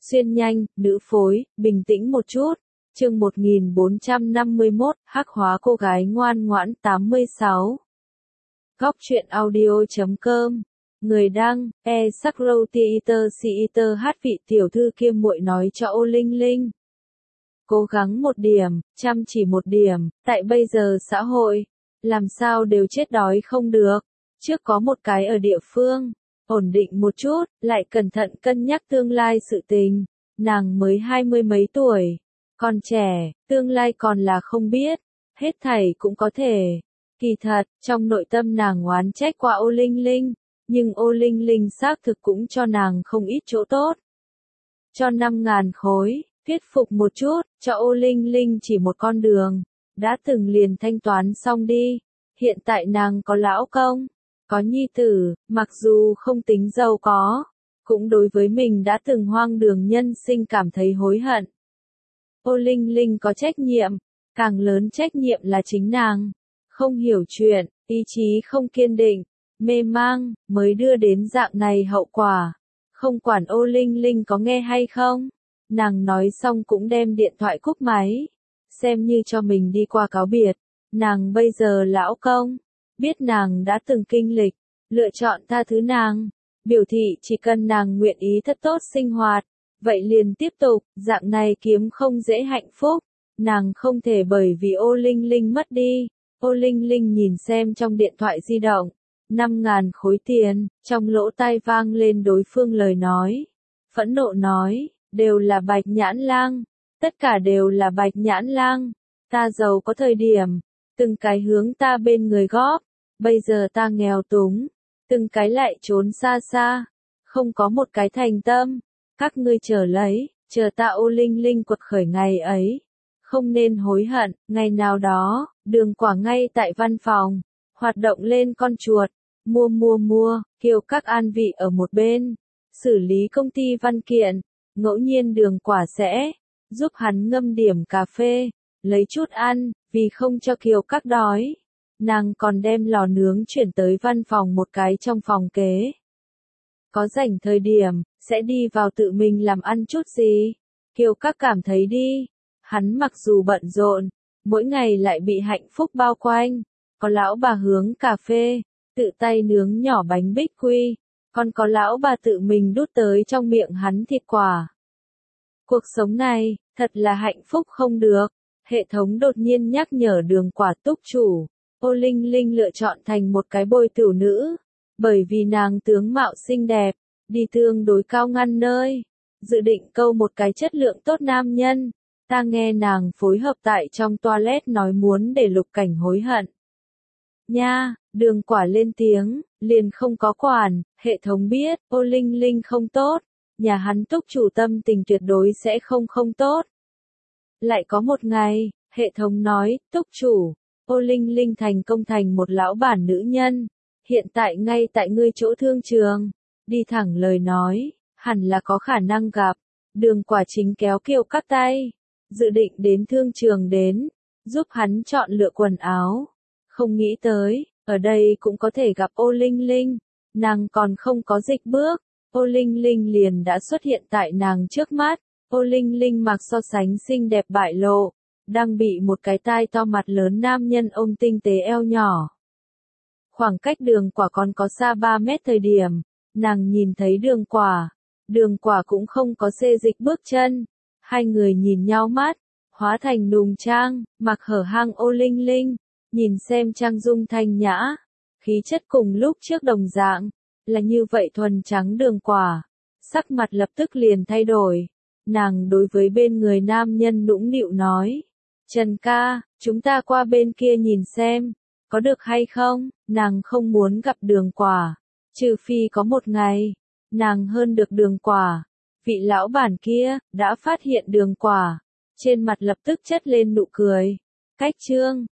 Xuyên nhanh, nữ phối, bình tĩnh một chút. Chương 1451, hắc hóa cô gái ngoan ngoãn 86. Góc truyện audio.com. Người đăng, Sakrow hát vị tiểu thư kiêm muội nói cho Ô Linh Linh. Cố gắng một điểm, chăm chỉ một điểm, tại bây giờ xã hội, làm sao đều chết đói không được. Trước có một cái ở địa phương, ổn định một chút, lại cẩn thận cân nhắc tương lai sự tình. Nàng mới 20 mấy tuổi, còn trẻ, tương lai còn là không biết, hết thảy cũng có thể. Kỳ thật, trong nội tâm nàng oán trách qua Ô Linh Linh, nhưng Ô Linh Linh xác thực cũng cho nàng không ít chỗ tốt. Cho 5.000 khối, thuyết phục một chút, cho Ô Linh Linh chỉ một con đường, đã từng liền thanh toán xong đi. Hiện tại nàng có lão công, có nhi tử, mặc dù không tính giàu có, cũng đối với mình đã từng hoang đường nhân sinh cảm thấy hối hận. Ô Linh Linh có trách nhiệm, càng lớn trách nhiệm là chính nàng. Không hiểu chuyện, ý chí không kiên định, mê mang, mới đưa đến dạng này hậu quả. Không quản Ô Linh Linh có nghe hay không, nàng nói xong cũng đem điện thoại cúp máy, xem như cho mình đi qua cáo biệt. Nàng bây giờ lão công, biết nàng đã từng kinh lịch, lựa chọn tha thứ nàng, biểu thị chỉ cần nàng nguyện ý thật tốt sinh hoạt, vậy liền tiếp tục, dạng này kiếm không dễ hạnh phúc, nàng không thể bởi vì Ô Linh Linh mất đi. Ô Linh Linh nhìn xem trong điện thoại di động, 5.000 khối tiền, trong lỗ tai vang lên đối phương lời nói. Phẫn nộ nói, đều là Bạch Nhãn Lang, tất cả đều là Bạch Nhãn Lang, ta giàu có thời điểm, từng cái hướng ta bên người góp, bây giờ ta nghèo túng, từng cái lại trốn xa xa, không có một cái thành tâm, các ngươi chờ lấy, chờ ta Ô Linh Linh quật khởi ngày ấy. Không nên hối hận, ngày nào đó, Đường Quả ngay tại văn phòng, hoạt động lên con chuột, mua, Kiều Các an vị ở một bên, xử lý công ty văn kiện, ngẫu nhiên Đường Quả sẽ giúp hắn ngâm điểm cà phê, lấy chút ăn, vì không cho Kiều Các đói. Nàng còn đem lò nướng chuyển tới văn phòng một cái trong phòng kế. Có rảnh thời điểm, sẽ đi vào tự mình làm ăn chút gì. Kiều Các cảm thấy đi. Hắn mặc dù bận rộn, mỗi ngày lại bị hạnh phúc bao quanh, có lão bà hướng cà phê, tự tay nướng nhỏ bánh bích quy, còn có lão bà tự mình đút tới trong miệng hắn thịt quả. Cuộc sống này, thật là hạnh phúc không được. Hệ thống đột nhiên nhắc nhở Đường Quả túc chủ, Ô Linh Linh lựa chọn thành một cái bồi tửu nữ, bởi vì nàng tướng mạo xinh đẹp, đi tương đối cao ngăn nơi, dự định câu một cái chất lượng tốt nam nhân. Ta nghe nàng phối hợp tại trong toilet nói muốn để Lục Cảnh hối hận. Nha, Đường Quả lên tiếng, liền không có quản, hệ thống biết, Ô Linh Linh không tốt, nhà hắn túc chủ tâm tình tuyệt đối sẽ không tốt. Lại có một ngày, hệ thống nói, túc chủ, Ô Linh Linh thành công thành một lão bản nữ nhân, hiện tại ngay tại ngươi chỗ thương trường, đi thẳng lời nói, hẳn là có khả năng gặp. Đường Quả chính kéo Kiều Các tay, dự định đến thương trường đến, giúp hắn chọn lựa quần áo. Không nghĩ tới, ở đây cũng có thể gặp Ô Linh Linh, nàng còn không có dịch bước, Ô Linh Linh liền đã xuất hiện tại nàng trước mắt. Ô Linh Linh mặc so sánh xinh đẹp bại lộ, đang bị một cái tai to mặt lớn nam nhân ôm tinh tế eo nhỏ. Khoảng cách Đường Quả còn có xa 3 mét thời điểm, nàng nhìn thấy Đường Quả cũng không có xê dịch bước chân. Hai người nhìn nhau mắt, hóa thành nùng trang, mặc hở hang Ô Linh Linh, nhìn xem trang dung thanh nhã, khí chất cùng lúc trước đồng dạng, là như vậy thuần trắng. Đường Quả, sắc mặt lập tức liền thay đổi, nàng đối với bên người nam nhân nũng nịu nói, Trần ca, chúng ta qua bên kia nhìn xem, có được hay không, nàng không muốn gặp Đường Quả, trừ phi có một ngày, nàng hơn được Đường Quả. Vị lão bản kia, đã phát hiện Đường Quả, trên mặt lập tức chất lên nụ cười. Cách chương,